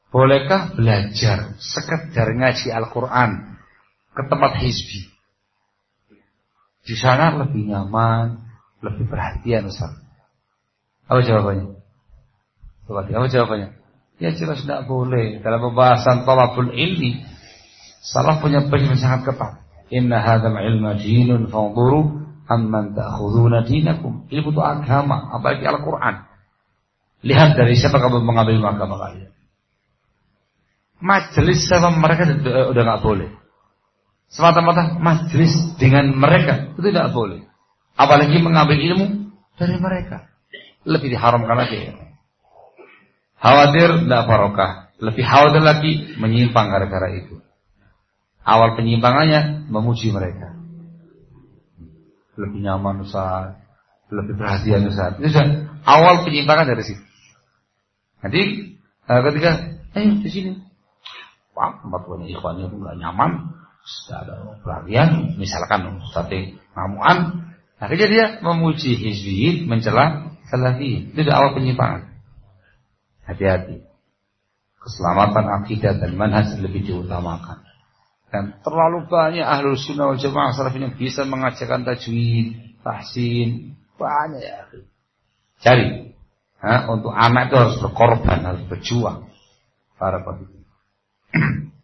Bolehkah belajar sekedar ngaji Al-Quran ke tempat hizbi? Di sana lebih nyaman, lebih perhatian, Ustaz. Apa jawabannya? Apa jawabannya? Ya jelas tidak boleh. Dalam pembahasan talabul ilmi, salaf punya prinsip sangat ketat. Inna hadzal ilma dinun fanzuru amman ta'khuduna dinakum. Ilmu itu agama, apalagi Al-Quran. Lihat dari siapa kamu mengambil agama kalian. Majelis sama mereka udah nggak boleh. Semata-mata majelis dengan mereka itu tidak boleh. Apalagi mengambil ilmu dari mereka. Lebih diharamkan lagi. Khawatir tidak barokah. Lebih khawatir lagi menyimpang gara-gara itu. Awal penyimpangannya memuji mereka. Lebih nyaman Ustaz, lebih perhatian Ustaz. Itu sudah awal penyimpangan dari situ. Nanti ketika di sini Pak, tempat punya ikhwannya itu nggak nyaman, sudah ada perhatian, misalkan Ustaz ngamuan, akhirnya dia memuji hizbiyin, mencela salafiyin. Itu sudah awal penyimpangan. Hati-hati. Keselamatan akidah dan manhaj lebih diutamakan. Dan terlalu banyak ahlul sunnah wal jamaah salafiyin yang bisa mengajarkan tajwid, tahsin, banyak ya. Cari. Untuk anak itu harus berkorban, harus berjuang. Para pemimpin.